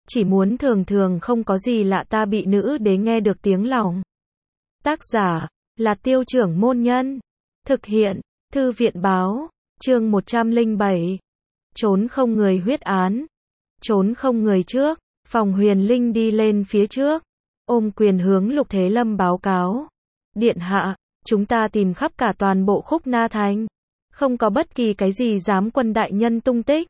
chỉ muốn thường thường không có gì lạ ta bị nữ đế nghe được tiếng lòng. Tác giả là Tiêu Trưởng Môn Nhân. Thực hiện Thư viện Báo. Chương 107. Trốn không người huyết án. Trốn không người trước. Phòng Huyền Linh đi lên phía trước, ôm quyền hướng Lục Thế Lâm báo cáo. Điện hạ, chúng ta tìm khắp cả toàn bộ Khúc Na Thành, không có bất kỳ cái gì dám quân đại nhân tung tích.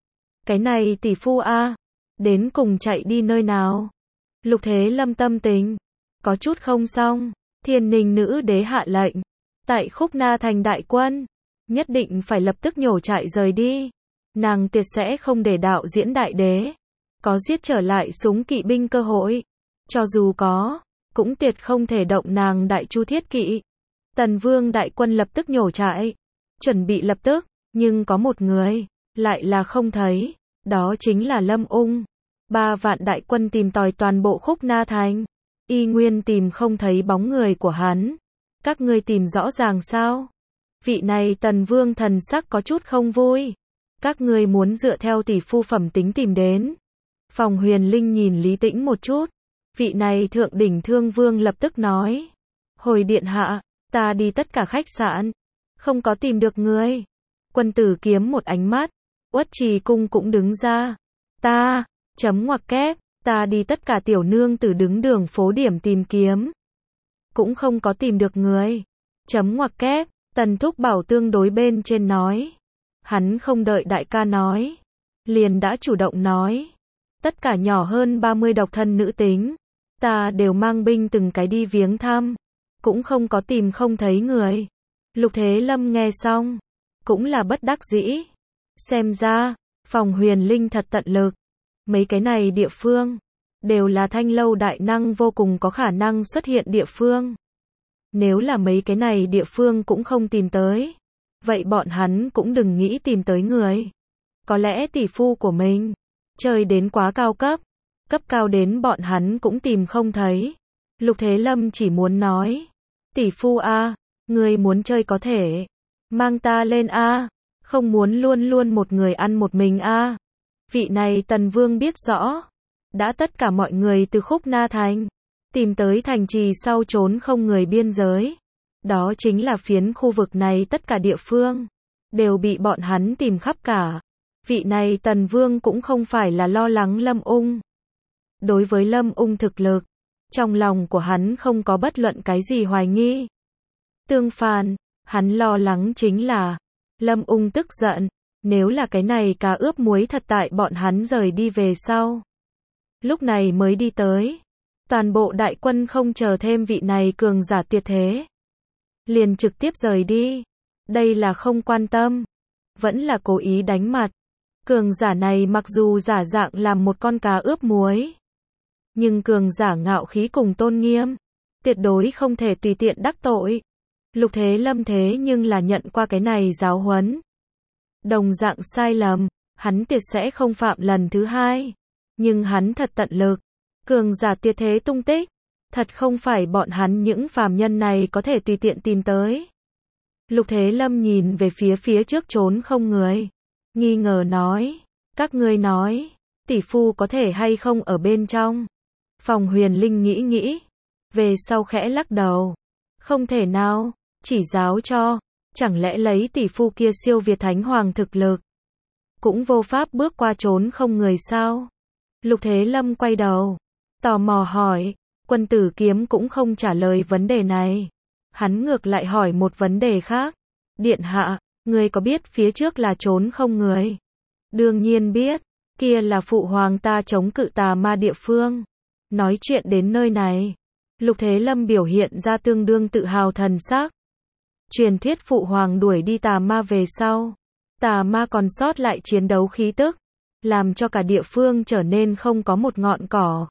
Cái này tỷ phu a, đến cùng chạy đi nơi nào? Lục Thế Lâm tâm tình có chút không xong. Thiên Ninh nữ đế hạ lệnh, tại Khúc Na Thành đại quân nhất định phải lập tức nhổ trại rời đi. Nàng tuyệt sẽ không để đạo diễn đại đế có giết trở lại súng kỵ binh cơ hội. Cho dù có, cũng tuyệt không thể động nàng Đại Chu Thiết Kỵ. Tần Vương đại quân lập tức nhổ trại, chuẩn bị lập tức, nhưng có một người lại là không thấy, đó chính là Lâm Ung. 3 vạn đại quân tìm tòi toàn bộ Khúc Na Thành, y nguyên tìm không thấy bóng người của hắn. Các ngươi tìm rõ ràng sao? Vị này Tần Vương thần sắc có chút không vui. Các ngươi muốn dựa theo tỷ phu phẩm tính tìm đến. Phòng Huyền Linh nhìn Lý Tĩnh một chút. Vị này thượng đỉnh thương vương lập tức nói. Hồi điện hạ, ta đi tất cả khách sạn, không có tìm được người. Quân tử kiếm một ánh mắt. Uất Trì Cung cũng đứng ra. Ta, chấm ngoặc kép, ta đi tất cả tiểu nương tử đứng đường phố điểm tìm kiếm, cũng không có tìm được người. Chấm ngoặc kép, Tần Thúc Bảo tương đối bên trên nói. Hắn không đợi đại ca nói, liền đã chủ động nói. Tất cả nhỏ hơn 30 độc thân nữ tính, ta đều mang binh từng cái đi viếng thăm, cũng không có tìm không thấy người. Lục Thế Lâm nghe xong, cũng là bất đắc dĩ. Xem ra, Phòng Huyền Linh thật tận lực. Mấy cái này địa phương, đều là Thanh Lâu đại năng vô cùng có khả năng xuất hiện địa phương. Nếu là mấy cái này địa phương cũng không tìm tới, vậy bọn hắn cũng đừng nghĩ tìm tới người. Có lẽ tỷ phu của mình chơi đến quá cao cấp, cấp cao đến bọn hắn cũng tìm không thấy. Lục Thế Lâm chỉ muốn nói, tỷ phu a, người muốn chơi có thể mang ta lên a, không muốn luôn luôn một người ăn một mình a. Vị này Tần Vương biết rõ, đã tất cả mọi người từ Khúc Na Thành tìm tới thành trì sau trốn không người biên giới. Đó chính là phiến khu vực này tất cả địa phương đều bị bọn hắn tìm khắp cả. Vị này Tần Vương cũng không phải là lo lắng Lâm Ung. Đối với Lâm Ung thực lực, trong lòng của hắn không có bất luận cái gì hoài nghi. Tương phản, hắn lo lắng chính là Lâm Ung tức giận, nếu là cái này cá ướp muối thật tại bọn hắn rời đi về sau. Lúc này mới đi tới, toàn bộ đại quân không chờ thêm vị này cường giả tuyệt thế, liền trực tiếp rời đi. Đây là không quan tâm, vẫn là cố ý đánh mặt. Cường giả này mặc dù giả dạng làm một con cá ướp muối, nhưng cường giả ngạo khí cùng tôn nghiêm, tuyệt đối không thể tùy tiện đắc tội. Lục Thế Lâm thế nhưng là nhận qua cái này giáo huấn. Đồng dạng sai lầm, hắn tuyệt sẽ không phạm lần thứ hai. Nhưng hắn thật tận lực. Cường giả tuyệt thế tung tích, thật không phải bọn hắn những phàm nhân này có thể tùy tiện tìm tới. Lục Thế Lâm nhìn về phía trước trốn không người, nghi ngờ nói, các ngươi nói, tỷ phu có thể hay không ở bên trong? Phòng Huyền Linh nghĩ, về sau khẽ lắc đầu, không thể nào, chỉ giáo cho, chẳng lẽ lấy tỷ phu kia siêu việt thánh hoàng thực lực, cũng vô pháp bước qua trốn không người sao? Lục Thế Lâm quay đầu, tò mò hỏi. Quân tử kiếm cũng không trả lời vấn đề này. Hắn ngược lại hỏi một vấn đề khác. Điện hạ, người có biết phía trước là trốn không người? Đương nhiên biết, kia là phụ hoàng ta chống cự tà ma địa phương. Nói chuyện đến nơi này, Lục Thế Lâm biểu hiện ra tương đương tự hào thần sắc. Truyền thuyết phụ hoàng đuổi đi tà ma về sau, tà ma còn sót lại chiến đấu khí tức, làm cho cả địa phương trở nên không có một ngọn cỏ.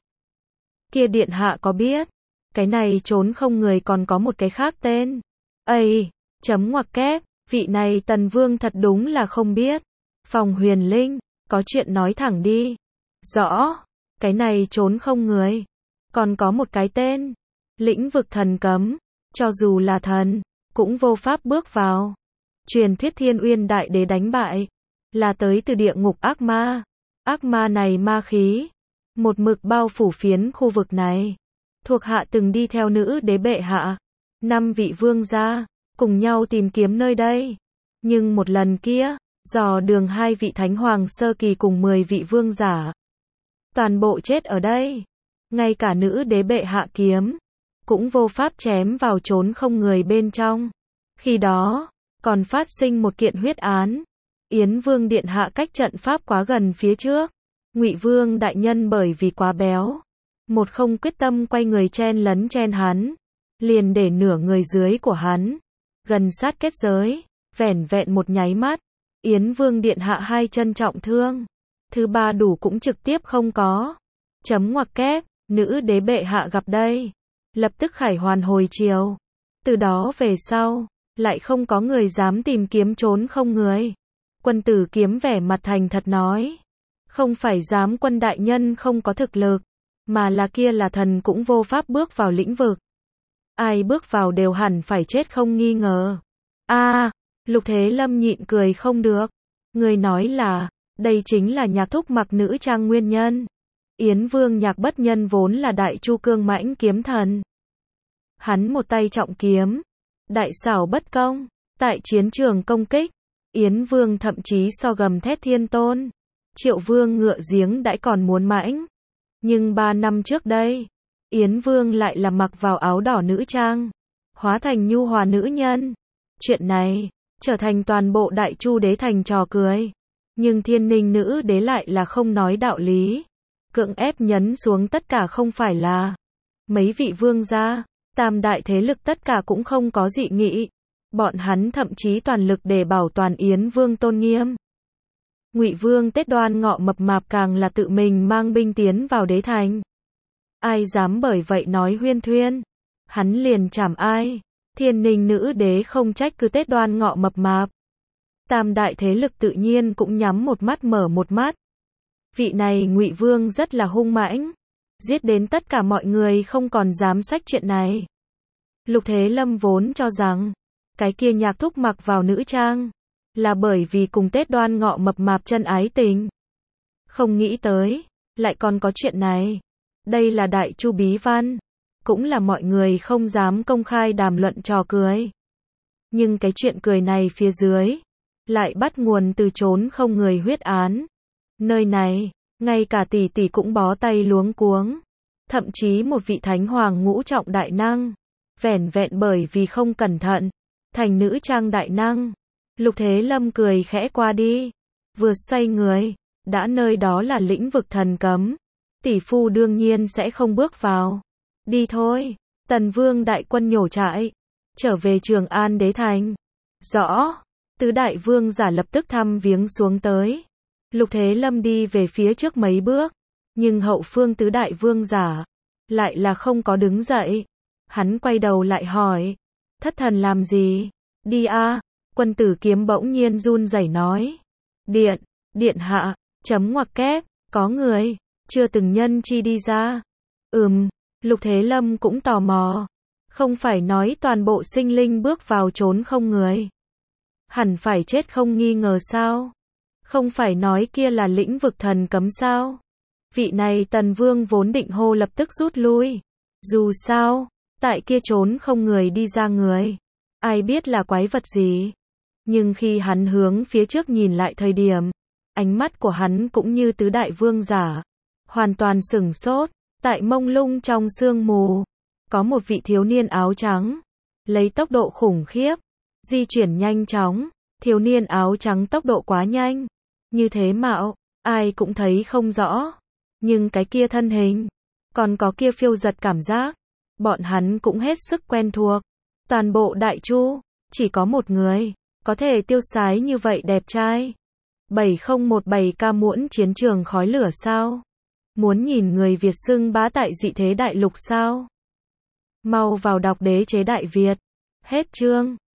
Kia điện hạ có biết, cái này trốn không người còn có một cái khác tên. Ây, chấm ngoặc kép, vị này Tần Vương thật đúng là không biết. Phòng Huyền Linh, có chuyện nói thẳng đi. Rõ, cái này trốn không người, còn có một cái tên. Lĩnh vực thần cấm, cho dù là thần, cũng vô pháp bước vào. Truyền thuyết Thiên Uyên Đại Đế đánh bại, là tới từ địa ngục ác ma. Ác ma này ma khí một mực bao phủ phiến khu vực này. Thuộc hạ từng đi theo nữ đế bệ hạ, 5 vị vương gia, cùng nhau tìm kiếm nơi đây. Nhưng một lần kia, dò đường 2 vị thánh hoàng sơ kỳ cùng 10 vị vương giả. Toàn bộ chết ở đây. Ngay cả nữ đế bệ hạ kiếm, cũng vô pháp chém vào trốn không người bên trong. Khi đó, còn phát sinh một kiện huyết án. Yến Vương điện hạ cách trận pháp quá gần phía trước. Ngụy Vương đại nhân bởi vì quá béo, một không quyết tâm quay người chen lấn chen hắn, liền để nửa người dưới của hắn gần sát kết giới, vẻn vẹn một nháy mắt, Yến Vương điện hạ 2 chân trọng thương, thứ 3 đủ cũng trực tiếp không có. Chấm ngoặc kép, nữ đế bệ hạ gặp đây, lập tức khải hoàn hồi chiều. Từ đó về sau, lại không có người dám tìm kiếm trốn không người. Quân tử kiếm vẻ mặt thành thật nói, không phải dám quân đại nhân không có thực lực, mà là kia là thần cũng vô pháp bước vào lĩnh vực. Ai bước vào đều hẳn phải chết không nghi ngờ. Lục Thế Lâm nhịn cười không được. Người nói là, đây chính là Nhạc Thúc mặc nữ trang nguyên nhân. Yến Vương Nhạc Bất Nhân vốn là đại chu cương mãnh kiếm thần. Hắn một tay trọng kiếm, đại xảo bất công, tại chiến trường công kích, Yến Vương thậm chí so gầm thét thiên tôn. Triệu Vương ngựa giếng đãi còn muốn mãnh. Nhưng 3 năm trước đây, Yến Vương lại là mặc vào áo đỏ nữ trang, hóa thành nhu hòa nữ nhân. Chuyện này, trở thành toàn bộ đại chu đế thành trò cười. Nhưng Thiên Ninh nữ đế lại là không nói đạo lý. Cưỡng ép nhấn xuống tất cả không phải là. Mấy vị vương gia, tam đại thế lực tất cả cũng không có dị nghị. Bọn hắn thậm chí toàn lực để bảo toàn Yến Vương tôn nghiêm. Ngụy Vương Tết Đoan Ngọ mập mạp càng là tự mình mang binh tiến vào đế thành. Ai dám bởi vậy nói huyên thuyên, hắn liền chảm ai. Thiên Ninh nữ đế không trách cứ Tết Đoan Ngọ mập mạp. Tam đại thế lực tự nhiên cũng nhắm một mắt mở một mắt. Vị này Ngụy Vương rất là hung mãnh, giết đến tất cả mọi người không còn dám xách chuyện này. Lục Thế Lâm vốn cho rằng, cái kia Nhạc Thúc mặc vào nữ trang, là bởi vì cùng Tết Đoan Ngọ mập mạp chân ái tình. Không nghĩ tới, lại còn có chuyện này. Đây là đại chu bí văn, cũng là mọi người không dám công khai đàm luận trò cười. Nhưng cái chuyện cười này phía dưới, lại bắt nguồn từ trốn không người huyết án. Nơi này, ngay cả tỷ tỷ cũng bó tay luống cuống. Thậm chí một vị thánh hoàng ngũ trọng đại năng, vẻn vẹn bởi vì không cẩn thận, thành nữ trang đại năng. Lục Thế Lâm cười khẽ qua đi, vừa xoay người, đã nơi đó là lĩnh vực thần cấm. Tỷ phu đương nhiên sẽ không bước vào. Đi thôi, Tần Vương đại quân nhổ trại, trở về Trường An đế thành. Rõ, tứ đại vương giả lập tức thăm viếng xuống tới. Lục Thế Lâm đi về phía trước mấy bước, nhưng hậu phương tứ đại vương giả lại là không có đứng dậy. Hắn quay đầu lại hỏi, thất thần làm gì? Đi a. Quân tử kiếm bỗng nhiên run rẩy nói, điện hạ, chấm ngoặc kép, có người, chưa từng nhân chi đi ra. Lục Thế Lâm cũng tò mò, không phải nói toàn bộ sinh linh bước vào trốn không người, hẳn phải chết không nghi ngờ sao? Không phải nói kia là lĩnh vực thần cấm sao? Vị này Tần Vương vốn định hô lập tức rút lui. Dù sao, tại kia trốn không người đi ra người, ai biết là quái vật gì. Nhưng khi hắn hướng phía trước nhìn lại thời điểm, ánh mắt của hắn cũng như tứ đại vương giả, hoàn toàn sửng sốt. Tại mông lung trong sương mù, có một vị thiếu niên áo trắng, lấy tốc độ khủng khiếp, di chuyển nhanh chóng. Thiếu niên áo trắng tốc độ quá nhanh, như thế mạo, ai cũng thấy không rõ. Nhưng cái kia thân hình, còn có kia phiêu giật cảm giác, bọn hắn cũng hết sức quen thuộc. Toàn bộ đại chu, chỉ có một người, có thể tiêu sái như vậy đẹp trai. 7017 ca muỗng chiến trường khói lửa sao? Muốn nhìn người Việt xưng bá tại dị thế đại lục sao? Mau vào đọc Đế chế Đại Việt. Hết chương.